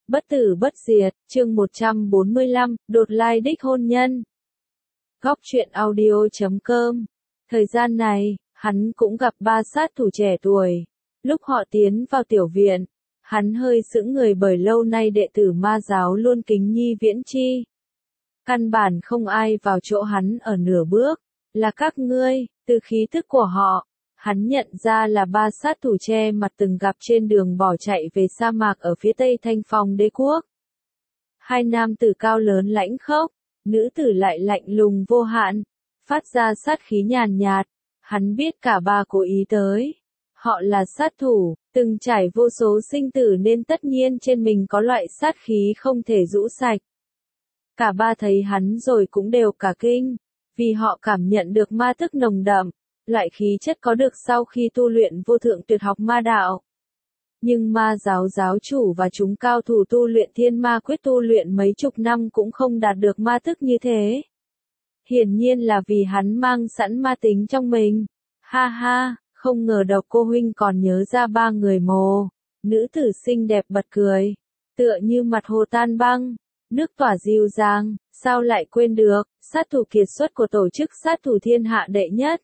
Bất tử bất diệt, chương 145, đột lai đích hôn nhân. Góc truyện audio.com. Thời gian này, hắn cũng gặp ba sát thủ trẻ tuổi. Lúc họ tiến vào tiểu viện, hắn hơi sững người bởi lâu nay đệ tử ma giáo luôn kính nhi viễn chi. Căn bản không ai vào chỗ hắn ở nửa bước, là các ngươi, từ khí tức của họ. Hắn nhận ra là ba sát thủ che mặt từng gặp trên đường bỏ chạy về sa mạc ở phía tây Thanh Phong đế quốc. Hai nam tử cao lớn lãnh khốc, nữ tử lại lạnh lùng vô hạn, phát ra sát khí nhàn nhạt. Hắn biết cả ba cố ý tới. Họ là sát thủ, từng trải vô số sinh tử nên tất nhiên trên mình có loại sát khí không thể rũ sạch. Cả ba thấy hắn rồi cũng đều cả kinh, vì họ cảm nhận được ma thức nồng đậm. Loại khí chất có được sau khi tu luyện vô thượng tuyệt học ma đạo. Nhưng ma giáo giáo chủ và chúng cao thủ tu luyện thiên ma quyết tu luyện mấy chục năm cũng không đạt được ma thức như thế. Hiển nhiên là vì hắn mang sẵn ma tính trong mình. Ha ha, không ngờ Độc Cô huynh còn nhớ ra ba người mồ. Nữ tử xinh đẹp bật cười, tựa như mặt hồ tan băng, nước tỏa dịu dàng, sao lại quên được, sát thủ kiệt xuất của tổ chức sát thủ thiên hạ đệ nhất.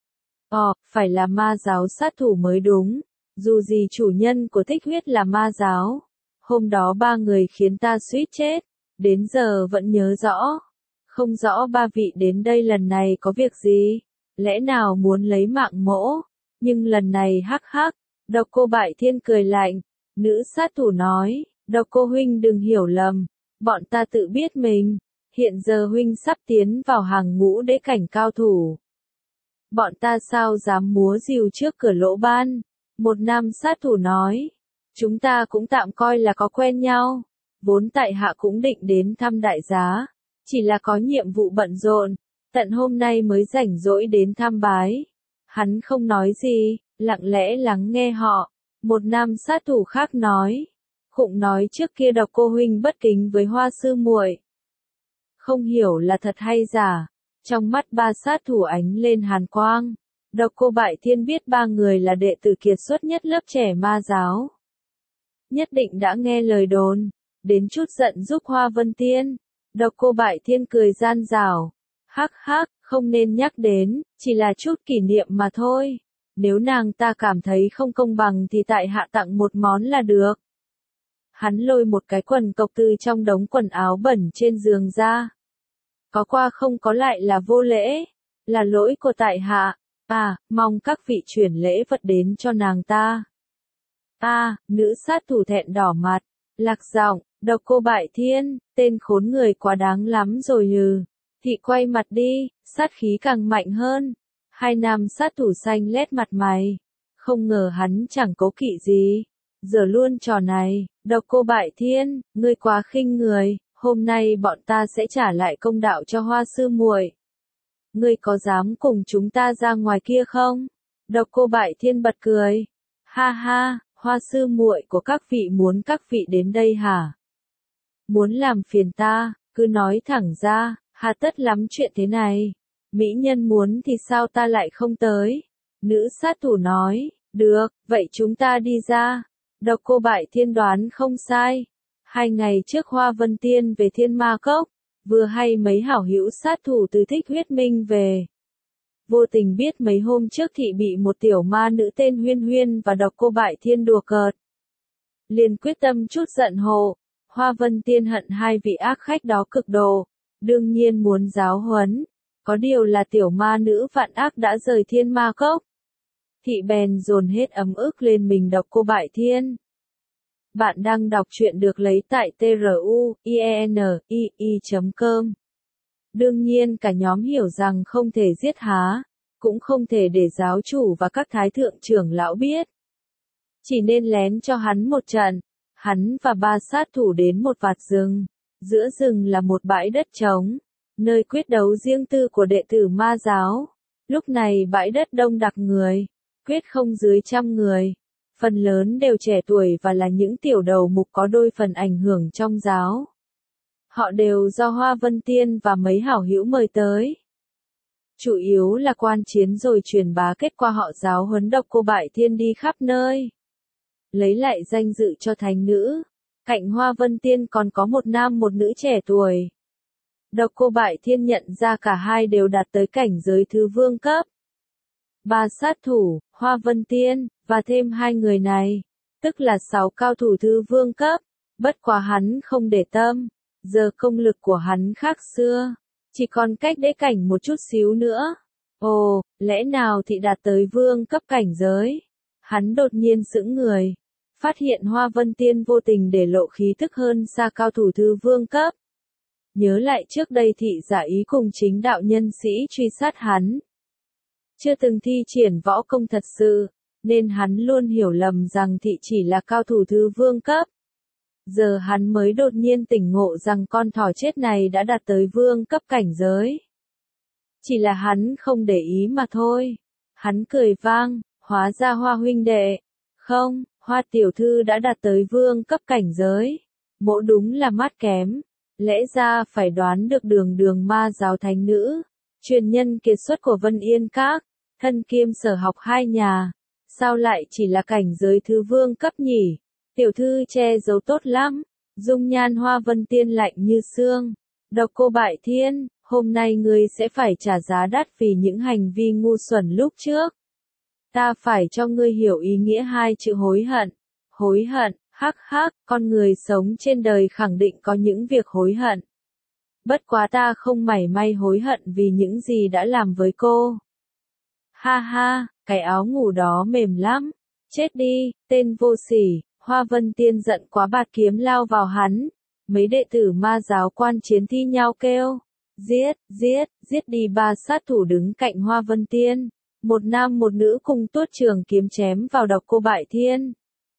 Phải là ma giáo sát thủ mới đúng, dù gì chủ nhân của Thích Huyết là ma giáo. Hôm đó ba người khiến ta suýt chết, đến giờ vẫn nhớ rõ. Không rõ ba vị đến đây lần này có việc gì, lẽ nào muốn lấy mạng mỗ, nhưng lần này hắc hắc. Độc Cô Bại Thiên cười lạnh, nữ sát thủ nói, Độc Cô huynh đừng hiểu lầm, bọn ta tự biết mình, hiện giờ huynh sắp tiến vào hàng ngũ đế cảnh cao thủ. Bọn ta sao dám múa rìu trước cửa lỗ ban, một nam sát thủ nói, chúng ta cũng tạm coi là có quen nhau, vốn tại hạ cũng định đến thăm đại giá, chỉ là có nhiệm vụ bận rộn, tận hôm nay mới rảnh rỗi đến thăm bái. Hắn không nói gì, lặng lẽ lắng nghe họ, một nam sát thủ khác nói, khụng nói trước kia Độc Cô huynh bất kính với Hoa sư muội. Không hiểu là thật hay giả. Trong mắt ba sát thủ ánh lên hàn quang. Độc Cô Bại Thiên biết ba người là đệ tử kiệt xuất nhất lớp trẻ ma giáo. Nhất định đã nghe lời đồn, đến chút giận giúp Hoa Vân Tiên. Độc Cô Bại Thiên cười gian rảo. Hắc hắc, không nên nhắc đến, chỉ là chút kỷ niệm mà thôi. Nếu nàng ta cảm thấy không công bằng thì tại hạ tặng một món là được. Hắn lôi một cái quần cộc từ trong đống quần áo bẩn trên giường ra. Có qua không có lại là vô lễ, là lỗi của tại hạ, mong các vị chuyển lễ vật đến cho nàng ta. Nữ sát thủ thẹn đỏ mặt, lạc giọng, Độc Cô Bại Thiên, tên khốn người quá đáng lắm rồi hừ. Thị quay mặt đi, sát khí càng mạnh hơn. Hai nam sát thủ xanh lét mặt mày, không ngờ hắn chẳng cố kỵ gì, giờ luôn trò này, Độc Cô Bại Thiên, ngươi quá khinh người. Hôm nay bọn ta sẽ trả lại công đạo cho Hoa sư muội. Ngươi có dám cùng chúng ta ra ngoài kia không? Độc Cô Bại Thiên bật cười. Ha ha, Hoa sư muội của các vị muốn các vị đến đây hả? Muốn làm phiền ta, cứ nói thẳng ra, hà tất lắm chuyện thế này. Mỹ nhân muốn thì sao ta lại không tới? Nữ sát thủ nói, được, vậy chúng ta đi ra. Độc Cô Bại Thiên đoán không sai. 2 ngày trước Hoa Vân Tiên về Thiên Ma Cốc, vừa hay mấy hảo hữu sát thủ từ Thích Huyết Minh về. Vô tình biết mấy hôm trước thị bị một tiểu ma nữ tên Huyên Huyên và Độc Cô Bại Thiên đùa cợt. Liền quyết tâm chút giận hộ, Hoa Vân Tiên hận hai vị ác khách đó cực độ, đương nhiên muốn giáo huấn. Có điều là tiểu ma nữ vạn ác đã rời Thiên Ma Cốc. Thị bèn dồn hết ấm ức lên mình Độc Cô Bại Thiên. Bạn đang đọc truyện được lấy tại truyenii.com. Đương nhiên cả nhóm hiểu rằng không thể giết há, cũng không thể để giáo chủ và các thái thượng trưởng lão biết. Chỉ nên lén cho hắn một trận. Hắn và ba sát thủ đến một vạt rừng. Giữa rừng là một bãi đất trống, nơi quyết đấu riêng tư của đệ tử ma giáo. Lúc này bãi đất đông đặc người, quyết không dưới 100 người. Phần lớn đều trẻ tuổi và là những tiểu đầu mục có đôi phần ảnh hưởng trong giáo. Họ đều do Hoa Vân Tiên và mấy hảo hữu mời tới. Chủ yếu là quan chiến rồi truyền bá kết quả họ giáo huấn Độc Cô Bại Thiên đi khắp nơi. Lấy lại danh dự cho thánh nữ. Cạnh Hoa Vân Tiên còn có một nam một nữ trẻ tuổi. Độc Cô Bại Thiên nhận ra cả hai đều đạt tới cảnh giới thứ vương cấp. Ba sát thủ, Hoa Vân Tiên, và thêm hai người này, tức là 6 cao thủ thứ vương cấp. Bất quá hắn không để tâm, giờ công lực của hắn khác xưa, chỉ còn cách đế cảnh một chút xíu nữa. Ồ, lẽ nào thị đạt tới vương cấp cảnh giới? Hắn đột nhiên sững người, phát hiện Hoa Vân Tiên vô tình để lộ khí tức hơn xa cao thủ thứ vương cấp. Nhớ lại trước đây thị giả ý cùng chính đạo nhân sĩ truy sát hắn. Chưa từng thi triển võ công thật sự, nên hắn luôn hiểu lầm rằng thị chỉ là cao thủ thứ vương cấp. Giờ hắn mới đột nhiên tỉnh ngộ rằng con thỏ chết này đã đạt tới vương cấp cảnh giới. Chỉ là hắn không để ý mà thôi. Hắn cười vang, hóa ra Hoa huynh đệ. Không, Hoa tiểu thư đã đạt tới vương cấp cảnh giới. Mỗ đúng là mắt kém. Lẽ ra phải đoán được đường ma giáo thánh nữ, truyền nhân kiệt xuất của Vân Yên Các, thân kiêm sở học hai nhà. Sao lại chỉ là cảnh giới thứ vương cấp nhỉ? Tiểu thư che giấu tốt lắm. Dung nhan Hoa Vân Tiên lạnh như xương. Độc Cô Bại Thiên, hôm nay ngươi sẽ phải trả giá đắt vì những hành vi ngu xuẩn lúc trước. Ta phải cho ngươi hiểu ý nghĩa hai chữ hối hận. Hối hận, hắc hắc, con người sống trên đời khẳng định có những việc hối hận. Bất quá ta không mảy may hối hận vì những gì đã làm với cô. Ha ha, cái áo ngủ đó mềm lắm. Chết đi, tên vô sỉ. Hoa Vân Tiên giận quá bạt kiếm lao vào hắn. Mấy đệ tử ma giáo quan chiến thi nhau kêu. Giết, giết, giết đi. Ba sát thủ đứng cạnh Hoa Vân Tiên. Một nam một nữ cùng tuốt trường kiếm chém vào Độc Cô Bại Thiên.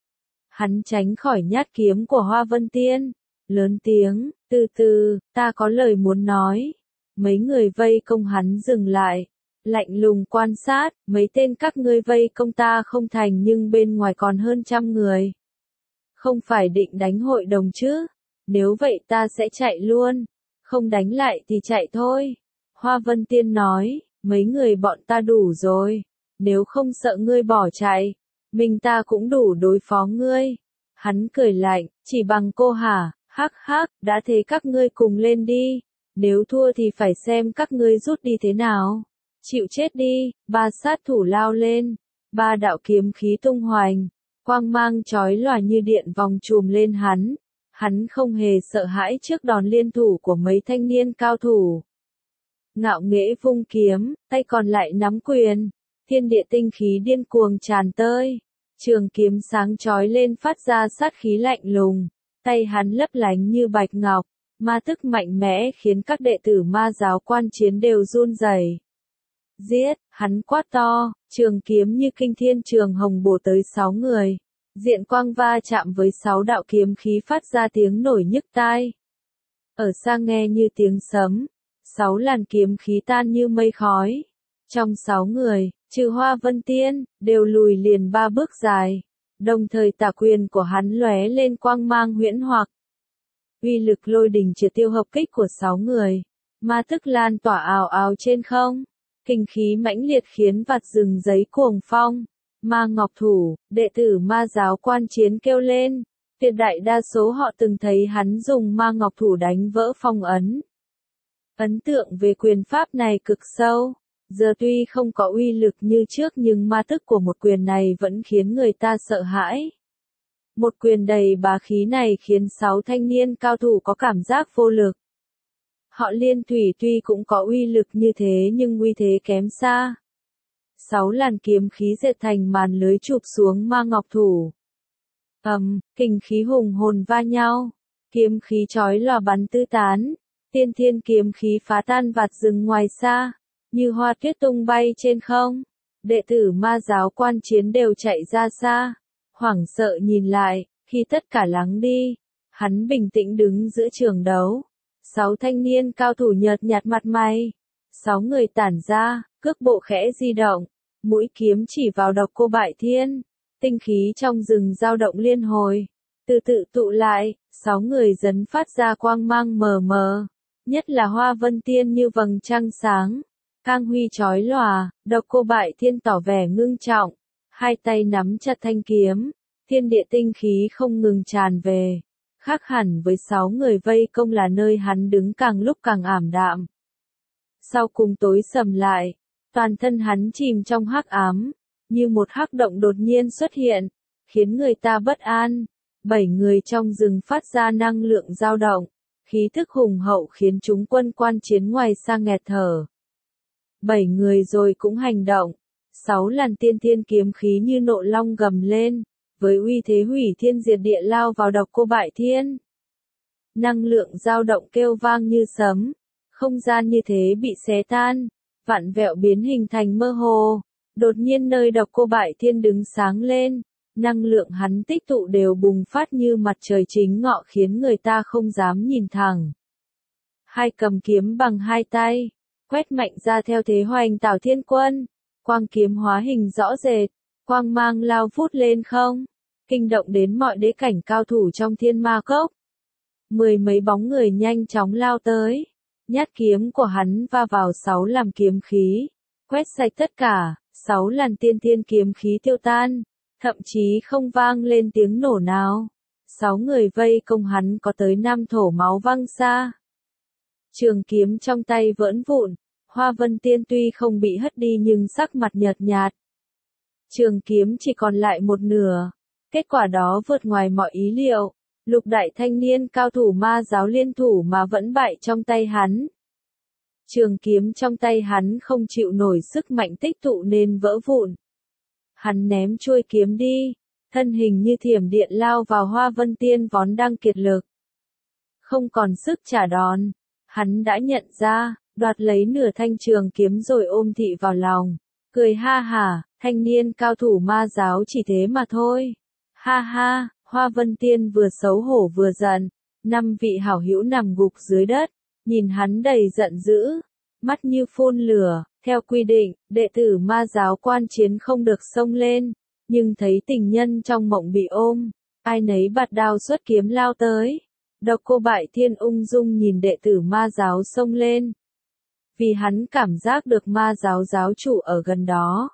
Hắn tránh khỏi nhát kiếm của Hoa Vân Tiên. Lớn tiếng, từ từ, ta có lời muốn nói. Mấy người vây công hắn dừng lại. Lạnh lùng quan sát, mấy tên các ngươi vây công ta không thành nhưng bên ngoài còn hơn 100 người. Không phải định đánh hội đồng chứ? Nếu vậy ta sẽ chạy luôn. Không đánh lại thì chạy thôi. Hoa Vân Tiên nói, mấy người bọn ta đủ rồi. Nếu không sợ ngươi bỏ chạy, mình ta cũng đủ đối phó ngươi. Hắn cười lạnh, chỉ bằng cô hả? Hắc hắc, đã thế các ngươi cùng lên đi. Nếu thua thì phải xem các ngươi rút đi thế nào. Chịu chết đi. Ba sát thủ lao lên. Ba đạo kiếm khí tung hoành. Quang mang chói lòa như điện vòng chùm lên hắn. Hắn không hề sợ hãi trước đòn liên thủ của mấy thanh niên cao thủ. Ngạo nghễ vung kiếm, tay còn lại nắm quyền. Thiên địa tinh khí điên cuồng tràn tơi. Trường kiếm sáng chói lên phát ra sát khí lạnh lùng. Tay hắn lấp lánh như bạch ngọc. Ma tức mạnh mẽ khiến các đệ tử ma giáo quan chiến đều run rẩy. Giết, hắn quát to, trường kiếm như kinh thiên trường hồng bổ tới 6 người. Diện quang va chạm với 6 đạo kiếm khí phát ra tiếng nổi nhức tai. Ở xa nghe như tiếng sấm, 6 làn kiếm khí tan như mây khói. Trong 6 người, trừ Hoa Vân Tiên, đều lùi liền 3 bước dài. Đồng thời tà quyền của hắn lóe lên quang mang huyễn hoặc. Uy lực lôi đình triệt tiêu hợp kích của 6 người. Ma tức lan tỏa ào ào trên không. Kinh khí mãnh liệt khiến vạt rừng giấy cuồng phong. Ma Ngọc Thủ, đệ tử ma giáo quan chiến kêu lên. Tuyệt đại đa số họ từng thấy hắn dùng Ma Ngọc Thủ đánh vỡ phong ấn. Ấn tượng về quyền pháp này cực sâu. Giờ tuy không có uy lực như trước nhưng ma tức của một quyền này vẫn khiến người ta sợ hãi. Một quyền đầy bá khí này khiến 6 thanh niên cao thủ có cảm giác vô lực. Họ Liên Thủy tuy cũng có uy lực như thế nhưng uy thế kém xa. 6 làn kiếm khí dệt thành màn lưới chụp xuống Ma Ngọc Thủ. Kình khí hùng hồn va nhau. Kiếm khí chói lòa bắn tứ tán. Tiên thiên kiếm khí phá tan vạt rừng ngoài xa. Như hoa tuyết tung bay trên không. Đệ tử ma giáo quan chiến đều chạy ra xa. Hoảng sợ nhìn lại, khi tất cả lắng đi. Hắn bình tĩnh đứng giữa trường đấu. 6 thanh niên cao thủ nhợt nhạt mặt mày. 6 người tản ra, cước bộ khẽ di động. Mũi kiếm chỉ vào Độc Cô Bại Thiên. Tinh khí trong rừng dao động liên hồi. Từ tự tụ lại, 6 người dấn phát ra quang mang mờ mờ. Nhất là Hoa Vân Tiên như vầng trăng sáng. Cang huy chói lòa, Độc Cô Bại Thiên tỏ vẻ ngưng trọng. Hai tay nắm chặt thanh kiếm. Thiên địa tinh khí không ngừng tràn về. Khác hẳn với 6 người vây công là nơi hắn đứng càng lúc càng ảm đạm. Sau cùng tối sầm lại, toàn thân hắn chìm trong hắc ám, như một hắc động đột nhiên xuất hiện, khiến người ta bất an. 7 người trong rừng phát ra năng lượng dao động, khí thức hùng hậu khiến chúng quân quan chiến ngoài xa nghẹt thở. 7 người rồi cũng hành động, 6 làn tiên thiên kiếm khí như nộ long gầm lên, với uy thế hủy thiên diệt địa lao vào Độc Cô Bại Thiên. Năng lượng dao động kêu vang như sấm, không gian như thế bị xé tan, vặn vẹo biến hình thành mơ hồ. Đột nhiên nơi Độc Cô Bại Thiên đứng sáng lên, năng lượng hắn tích tụ đều bùng phát như mặt trời chính ngọ khiến người ta không dám nhìn thẳng. Hai cầm kiếm bằng hai tay, quét mạnh ra theo thế hoành tảo thiên quân, quang kiếm hóa hình rõ rệt, quang mang lao vút lên không, kinh động đến mọi đế cảnh cao thủ trong Thiên Ma Cốc. 10 mấy bóng người nhanh chóng lao tới, nhát kiếm của hắn va vào 6 làm kiếm khí, quét sạch tất cả, 6 làn tiên thiên kiếm khí tiêu tan, thậm chí không vang lên tiếng nổ nào. 6 người vây công hắn có tới 5 thổ máu văng xa. Trường kiếm trong tay vỡ vụn, Hoa Vân Tiên tuy không bị hất đi nhưng sắc mặt nhợt nhạt. Trường kiếm chỉ còn lại một nửa, kết quả đó vượt ngoài mọi ý liệu, lục đại thanh niên cao thủ ma giáo liên thủ mà vẫn bại trong tay hắn. Trường kiếm trong tay hắn không chịu nổi sức mạnh tích tụ nên vỡ vụn. Hắn ném chuôi kiếm đi, thân hình như thiểm điện lao vào Hoa Vân Tiên vốn đang kiệt lực. Không còn sức trả đòn, hắn đã nhận ra, đoạt lấy nửa thanh trường kiếm rồi ôm thị vào lòng, cười ha hả, thanh niên cao thủ ma giáo chỉ thế mà thôi. Ha ha, Hoa Vân Tiên vừa xấu hổ vừa giận, 5 vị hảo hữu nằm gục dưới đất, nhìn hắn đầy giận dữ, mắt như phun lửa. Theo quy định, đệ tử ma giáo quan chiến không được xông lên, nhưng thấy tình nhân trong mộng bị ôm, ai nấy bạt đao xuất kiếm lao tới. Độc Cô Bại Thiên ung dung nhìn đệ tử ma giáo xông lên, vì hắn cảm giác được ma giáo giáo chủ ở gần đó.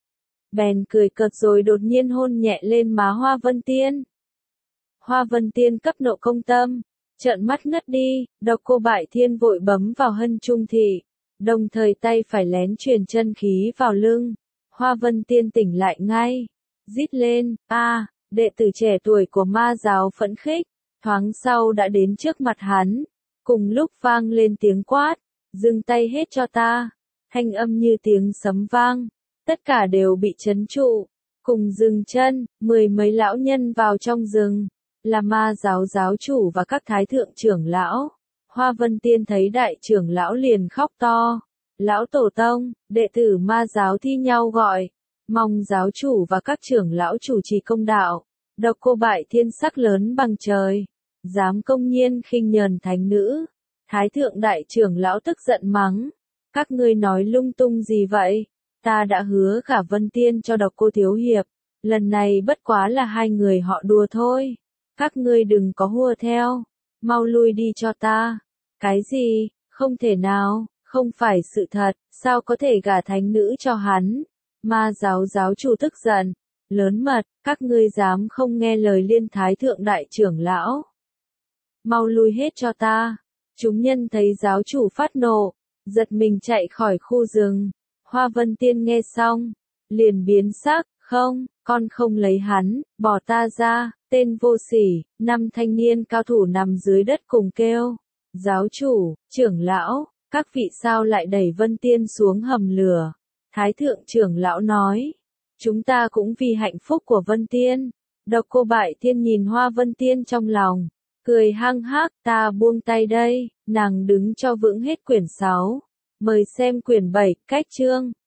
Bèn cười cợt rồi đột nhiên hôn nhẹ lên má Hoa Vân Tiên. Hoa Vân Tiên cấp nộ công tâm, trợn mắt ngất đi, Độc Cô Bại Thiên vội bấm vào hân trung thị, đồng thời tay phải lén truyền chân khí vào lưng. Hoa Vân Tiên tỉnh lại ngay, rít lên, đệ tử trẻ tuổi của ma giáo phẫn khích, thoáng sau đã đến trước mặt hắn, cùng lúc vang lên tiếng quát, dừng tay hết cho ta, thanh âm như tiếng sấm vang, tất cả đều bị trấn trụ, cùng dừng chân, 10 mấy lão nhân vào trong rừng, là ma giáo giáo chủ và các thái thượng trưởng lão. Hoa Vân Tiên thấy đại trưởng lão liền khóc to, lão tổ tông, đệ tử ma giáo thi nhau gọi, mong giáo chủ và các trưởng lão chủ trì công đạo. Độc Cô Bại Thiên sắc lớn bằng trời, dám công nhiên khinh nhờn thánh nữ. Thái thượng đại trưởng lão tức giận mắng, các ngươi nói lung tung gì vậy, ta đã hứa cả Vân Tiên cho Độc Cô thiếu hiệp, lần này bất quá là 2 người họ đùa thôi, các ngươi đừng có hùa theo, mau lui đi cho ta. Cái gì, không thể nào, không phải sự thật, sao có thể gả thánh nữ cho hắn. Ma giáo giáo chủ tức giận, lớn mật, các ngươi dám không nghe lời Liên Thái thượng đại trưởng lão. Mau lui hết cho ta. Chúng nhân thấy giáo chủ phát nộ, giật mình chạy khỏi khu rừng. Hoa Vân Tiên nghe xong, liền biến sắc, không, con không lấy hắn, bỏ ta ra, tên vô sỉ. 5 thanh niên cao thủ nằm dưới đất cùng kêu, giáo chủ, trưởng lão, các vị sao lại đẩy Vân Tiên xuống hầm lửa. Thái thượng trưởng lão nói, chúng ta cũng vì hạnh phúc của Vân Tiên. Độc Cô Bại Thiên nhìn Hoa Vân Tiên trong lòng, cười hăng hắc, ta buông tay đây, nàng đứng cho vững hết quyển 6. Mời xem quyển 7, cách chương.